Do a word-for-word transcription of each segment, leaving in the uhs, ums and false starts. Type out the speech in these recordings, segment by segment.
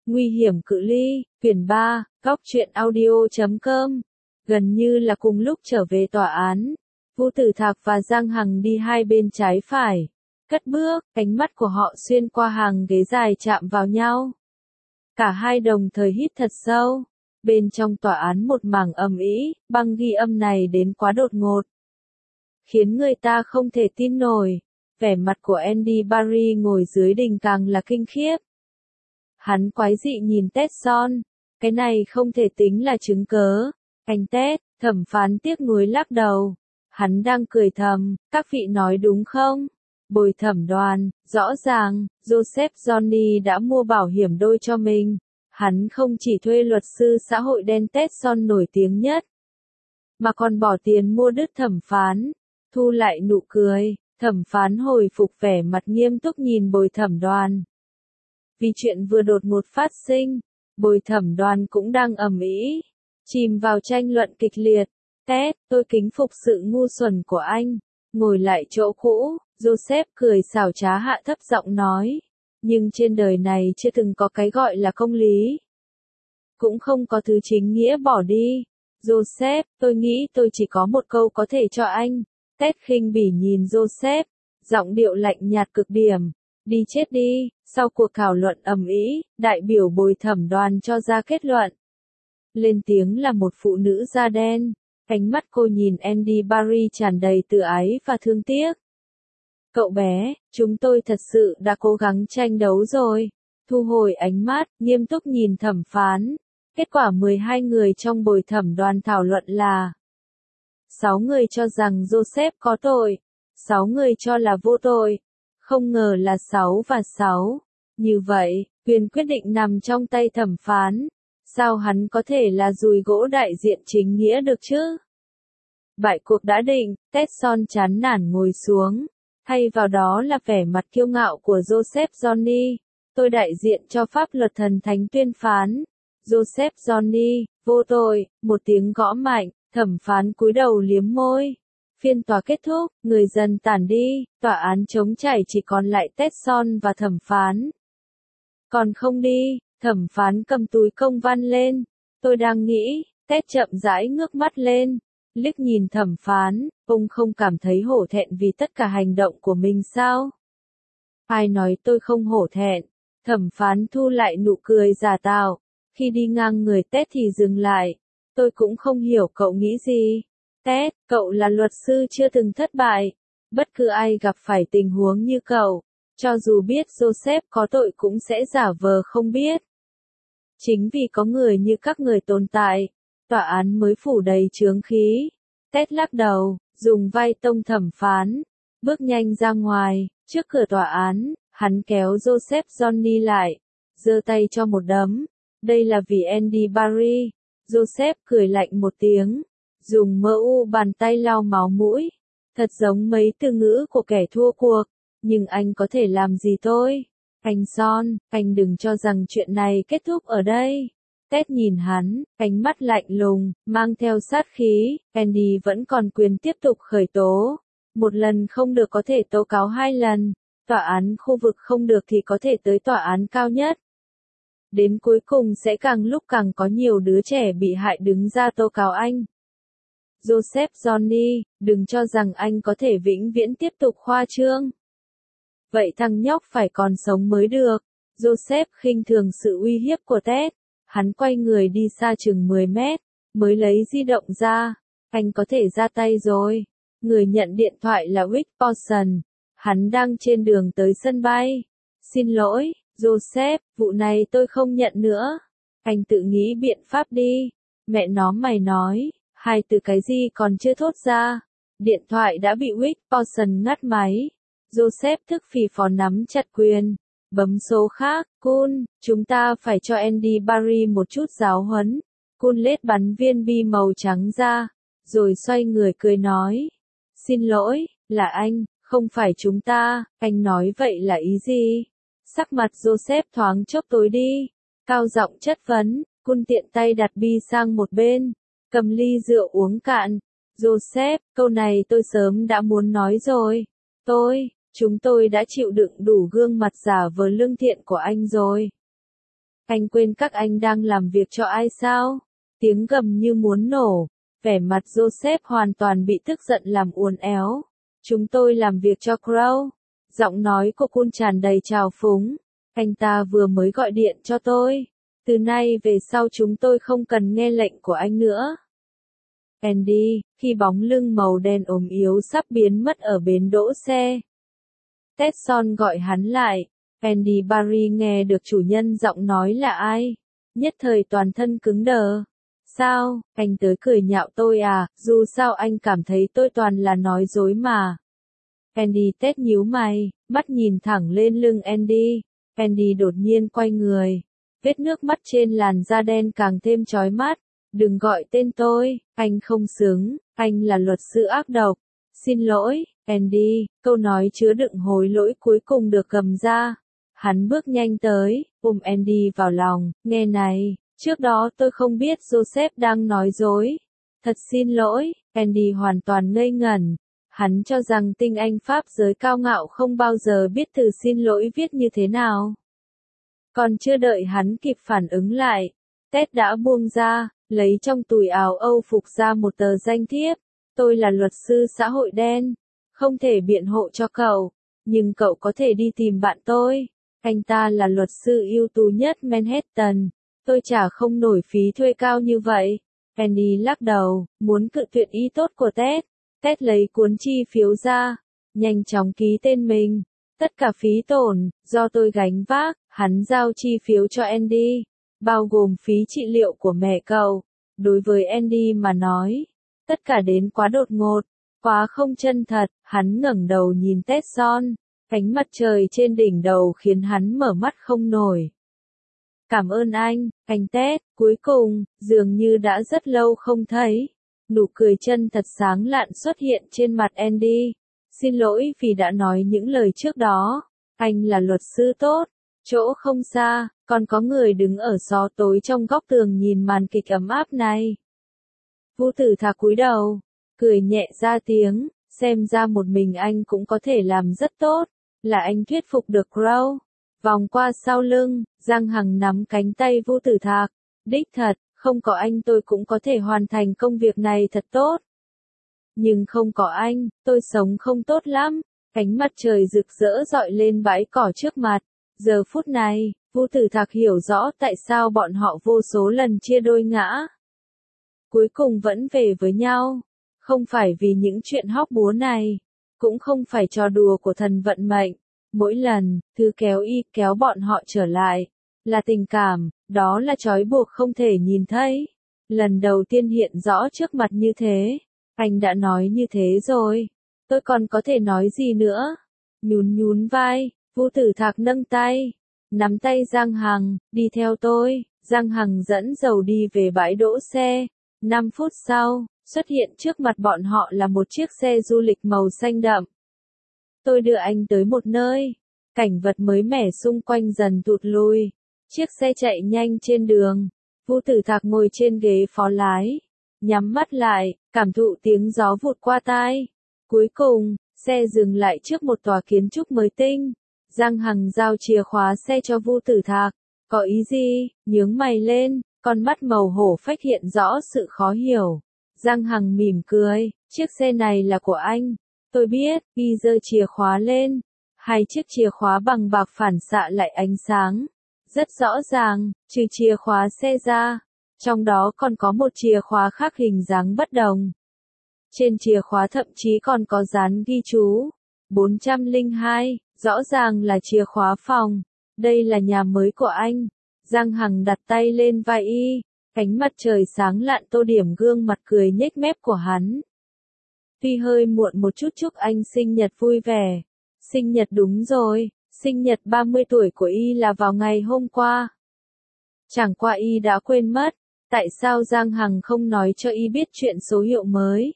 Nguy hiểm cự ly, quyển ba, góc truyện audio chấm com. Gần như là cùng lúc trở về tòa án, Vũ Tử Thạc và Giang Hằng đi hai bên trái phải, cất bước, ánh mắt của họ xuyên qua hàng ghế dài chạm vào nhau. Cả hai đồng thời hít thật sâu. Bên trong tòa án một mảng ầm ĩ, băng ghi âm này đến quá đột ngột, khiến người ta không thể tin nổi. Vẻ mặt của Andy Barry ngồi dưới đình càng là kinh khiếp. Hắn quái dị nhìn Tesson, cái này không thể tính là chứng cớ. Anh Ted, thẩm phán tiếc nuối lắc đầu. Hắn đang cười thầm, các vị nói đúng không? Bồi thẩm đoàn, rõ ràng, Joseph Johnny đã mua bảo hiểm đôi cho mình. Hắn không chỉ thuê luật sư xã hội đen Tesson nổi tiếng nhất, mà còn bỏ tiền mua đứt thẩm phán. Thu lại nụ cười, thẩm phán hồi phục vẻ mặt nghiêm túc nhìn bồi thẩm đoàn. Vì chuyện vừa đột ngột phát sinh, bồi thẩm đoàn cũng đang ầm ĩ, chìm vào tranh luận kịch liệt. Ted, tôi kính phục sự ngu xuẩn của anh. Ngồi lại chỗ cũ, Joseph cười xảo trá hạ thấp giọng nói. Nhưng trên đời này chưa từng có cái gọi là công lý. Cũng không có thứ chính nghĩa bỏ đi. Joseph, tôi nghĩ tôi chỉ có một câu có thể cho anh. Ted khinh bỉ nhìn Joseph, giọng điệu lạnh nhạt cực điểm. Đi chết đi. Sau cuộc thảo luận ầm ĩ, đại biểu bồi thẩm đoàn cho ra kết luận. Lên tiếng là một phụ nữ da đen. Ánh mắt cô nhìn Andy Barry tràn đầy tự ái và thương tiếc. Cậu bé, chúng tôi thật sự đã cố gắng tranh đấu rồi. Thu hồi ánh mắt, nghiêm túc nhìn thẩm phán. Kết quả mười hai người trong bồi thẩm đoàn thảo luận là sáu người cho rằng Joseph có tội, sáu người cho là vô tội. Không ngờ là sáu và sáu. Như vậy, quyền quyết định nằm trong tay thẩm phán. Sao hắn có thể là dùi gỗ đại diện chính nghĩa được chứ? Bại cuộc đã định, Tesson chán nản ngồi xuống. Thay vào đó là vẻ mặt kiêu ngạo của Joseph Johnny. Tôi đại diện cho pháp luật thần thánh tuyên phán. Joseph Johnny, vô tội, một tiếng gõ mạnh, thẩm phán cúi đầu liếm môi. Phiên tòa kết thúc, người dân tản đi, tòa án trống trải chỉ còn lại Tesson và thẩm phán. Còn không đi, thẩm phán cầm túi công văn lên. Tôi đang nghĩ, Ted chậm rãi ngước mắt lên. Liếc nhìn thẩm phán, ông không cảm thấy hổ thẹn vì tất cả hành động của mình sao? Ai nói tôi không hổ thẹn? Thẩm phán thu lại nụ cười giả tạo. Khi đi ngang người Ted thì dừng lại. Tôi cũng không hiểu cậu nghĩ gì. Ted, cậu là luật sư chưa từng thất bại. Bất cứ ai gặp phải tình huống như cậu, cho dù biết Joseph có tội cũng sẽ giả vờ không biết. Chính vì có người như các người tồn tại, tòa án mới phủ đầy chướng khí. Ted lắc đầu, dùng vai tông thẩm phán, bước nhanh ra ngoài. Trước cửa tòa án, hắn kéo Joseph Johnny lại, giơ tay cho một đấm. Đây là vì Andy Barry. Joseph cười lạnh một tiếng, dùng mơ u bàn tay lau máu mũi. Thật giống mấy từ ngữ của kẻ thua cuộc. Nhưng anh có thể làm gì tôi? Anh Son, anh đừng cho rằng chuyện này kết thúc ở đây. Ted nhìn hắn, ánh mắt lạnh lùng, mang theo sát khí. Andy vẫn còn quyền tiếp tục khởi tố. Một lần không được có thể tố cáo hai lần. Tòa án khu vực không được thì có thể tới tòa án cao nhất. Đến cuối cùng sẽ càng lúc càng có nhiều đứa trẻ bị hại đứng ra tố cáo anh. Joseph Johnny, đừng cho rằng anh có thể vĩnh viễn tiếp tục khoa trương. Vậy thằng nhóc phải còn sống mới được. Joseph khinh thường sự uy hiếp của Ted. Hắn quay người đi xa chừng mười mét, mới lấy di động ra. Anh có thể ra tay rồi. Người nhận điện thoại là Rick Paulson. Hắn đang trên đường tới sân bay. Xin lỗi, Joseph, vụ này tôi không nhận nữa. Anh tự nghĩ biện pháp đi. Mẹ nó mày nói, hai từ cái gì còn chưa thốt ra. Điện thoại đã bị Rick Paulson ngắt máy. Joseph thức phì phò nắm chặt quyền. Bấm số khác, Kun, chúng ta phải cho Andy Barry một chút giáo huấn. Kun lết bắn viên bi màu trắng ra, rồi xoay người cười nói. Xin lỗi, là anh, không phải chúng ta, anh nói vậy là ý gì? Sắc mặt Joseph thoáng chốc tối đi, cao giọng chất vấn. Kun tiện tay đặt bi sang một bên, cầm ly rượu uống cạn. Joseph, câu này tôi sớm đã muốn nói rồi. Tôi... Chúng tôi đã chịu đựng đủ gương mặt giả vờ lương thiện của anh rồi. Anh quên các anh đang làm việc cho ai sao? Tiếng gầm như muốn nổ. Vẻ mặt Joseph hoàn toàn bị tức giận làm uốn éo. Chúng tôi làm việc cho Crow. Giọng nói của Kun tràn đầy trào phúng. Anh ta vừa mới gọi điện cho tôi. Từ nay về sau chúng tôi không cần nghe lệnh của anh nữa. Andy, khi bóng lưng màu đen ốm yếu sắp biến mất ở bến đỗ xe. Tesson gọi hắn lại. Andy Barry nghe được chủ nhân giọng nói là ai. Nhất thời toàn thân cứng đờ. Sao, anh tới cười nhạo tôi à, dù sao anh cảm thấy tôi toàn là nói dối mà. Andy tét nhíu mày, mắt nhìn thẳng lên lưng Andy. Andy đột nhiên quay người. Vết nước mắt trên làn da đen càng thêm chói mắt. Đừng gọi tên tôi, anh không xứng, anh là luật sư ác độc. Xin lỗi, Andy, câu nói chứa đựng hối lỗi cuối cùng được cầm ra. Hắn bước nhanh tới, ôm Andy vào lòng, nghe này, trước đó tôi không biết Joseph đang nói dối. Thật xin lỗi, Andy hoàn toàn ngây ngẩn. Hắn cho rằng tinh anh Pháp giới cao ngạo không bao giờ biết từ xin lỗi viết như thế nào. Còn chưa đợi hắn kịp phản ứng lại, Ted đã buông ra, lấy trong túi áo Âu phục ra một tờ danh thiếp. Tôi là luật sư xã hội đen, không thể biện hộ cho cậu, nhưng cậu có thể đi tìm bạn tôi. Anh ta là luật sư ưu tú nhất Manhattan, tôi trả không nổi phí thuê cao như vậy. Andy lắc đầu, muốn cự tuyệt ý tốt của Ted. Ted lấy cuốn chi phiếu ra, nhanh chóng ký tên mình. Tất cả phí tổn, do tôi gánh vác, hắn giao chi phiếu cho Andy, bao gồm phí trị liệu của mẹ cậu. Đối với Andy mà nói, tất cả đến quá đột ngột, quá không chân thật. Hắn ngẩng đầu nhìn Tesson, ánh mặt trời trên đỉnh đầu khiến hắn mở mắt không nổi. Cảm ơn anh, anh Ted, cuối cùng, dường như đã rất lâu không thấy. Nụ cười chân thật sáng lạn xuất hiện trên mặt Andy. Xin lỗi vì đã nói những lời trước đó. Anh là luật sư tốt. Chỗ không xa, còn có người đứng ở xó tối trong góc tường nhìn màn kịch ấm áp này. Vu Tử Thạc cúi đầu, cười nhẹ ra tiếng, xem ra một mình anh cũng có thể làm rất tốt. Là anh thuyết phục được Crow. Vòng qua sau lưng, Giang Hằng nắm cánh tay Vu Tử Thạc. Đích thật, không có anh tôi cũng có thể hoàn thành công việc này thật tốt. Nhưng không có anh, tôi sống không tốt lắm. Ánh mặt trời rực rỡ rọi lên bãi cỏ trước mặt. Giờ phút này, Vu Tử Thạc hiểu rõ tại sao bọn họ vô số lần chia đôi ngã. Cuối cùng vẫn về với nhau. Không phải vì những chuyện hóc búa này. Cũng không phải trò đùa của thần vận mệnh. Mỗi lần, thứ kéo y kéo bọn họ trở lại. Là tình cảm, đó là trói buộc không thể nhìn thấy. Lần đầu tiên hiện rõ trước mặt như thế. Anh đã nói như thế rồi. Tôi còn có thể nói gì nữa? Nhún nhún vai, Vu Tử Thạc nâng tay. Nắm tay Giang Hằng, đi theo tôi. Giang Hằng dẫn dầu đi về bãi đỗ xe. Năm phút sau, xuất hiện trước mặt bọn họ là một chiếc xe du lịch màu xanh đậm. Tôi đưa anh tới một nơi. Cảnh vật mới mẻ xung quanh dần tụt lùi. Chiếc xe chạy nhanh trên đường. Vu Tử Thạc ngồi trên ghế phó lái. Nhắm mắt lại, cảm thụ tiếng gió vụt qua tai. Cuối cùng, xe dừng lại trước một tòa kiến trúc mới tinh. Giang Hằng giao chìa khóa xe cho Vu Tử Thạc. Có ý gì? Nhướng mày lên, con mắt màu hổ phách hiện rõ sự khó hiểu. Giang Hằng mỉm cười, chiếc xe này là của anh. Tôi biết, y giơ chìa khóa lên. Hai chiếc chìa khóa bằng bạc phản xạ lại ánh sáng. Rất rõ ràng, trừ chìa khóa xe ra. Trong đó còn có một chìa khóa khác hình dáng bất đồng. Trên chìa khóa thậm chí còn có dán ghi chú. bốn trăm lẻ hai, rõ ràng là chìa khóa phòng. Đây là nhà mới của anh. Giang Hằng đặt tay lên vai y. Ánh mặt trời sáng lạn tô điểm gương mặt cười nhếch mép của hắn. Tuy hơi muộn một chút chúc anh sinh nhật vui vẻ. Sinh nhật đúng rồi, sinh nhật ba mươi tuổi của y là vào ngày hôm qua. Chẳng qua y đã quên mất. Tại sao Giang Hằng không nói cho y biết chuyện số hiệu mới?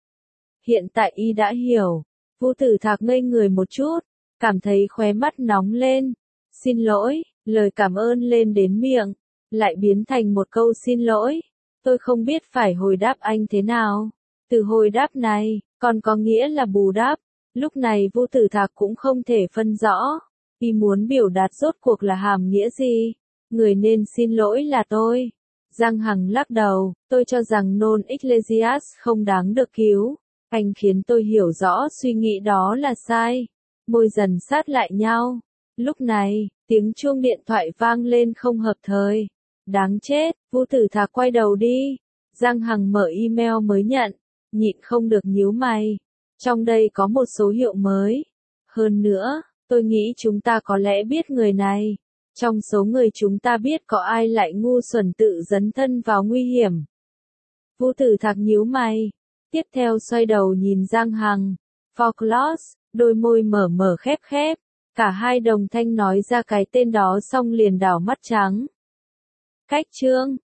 Hiện tại y đã hiểu. Vu Tử Thạc ngây người một chút, cảm thấy khóe mắt nóng lên. Xin lỗi, lời cảm ơn lên đến miệng, lại biến thành một câu xin lỗi. Tôi không biết phải hồi đáp anh thế nào. Từ hồi đáp này, còn có nghĩa là bù đắp. Lúc này Vu Tử Thạc cũng không thể phân rõ. Y muốn biểu đạt rốt cuộc là hàm nghĩa gì. Người nên xin lỗi là tôi. Giang Hằng lắc đầu, tôi cho rằng Non Iglesias không đáng được cứu. Anh khiến tôi hiểu rõ suy nghĩ đó là sai. Môi dần sát lại nhau. Lúc này, tiếng chuông điện thoại vang lên không hợp thời. Đáng chết, Vu Tử Thạc quay đầu đi. Giang Hằng mở email mới nhận, nhịn không được nhíu mày. Trong đây có một số hiệu mới. Hơn nữa, tôi nghĩ chúng ta có lẽ biết người này. Trong số người chúng ta biết có ai lại ngu xuẩn tự dấn thân vào nguy hiểm. Vu Tử Thạc nhíu mày. Tiếp theo xoay đầu nhìn Giang Hằng. Focus, đôi môi mở mở khép khép. Cả hai đồng thanh nói ra cái tên đó xong liền đảo mắt trắng. Cách chương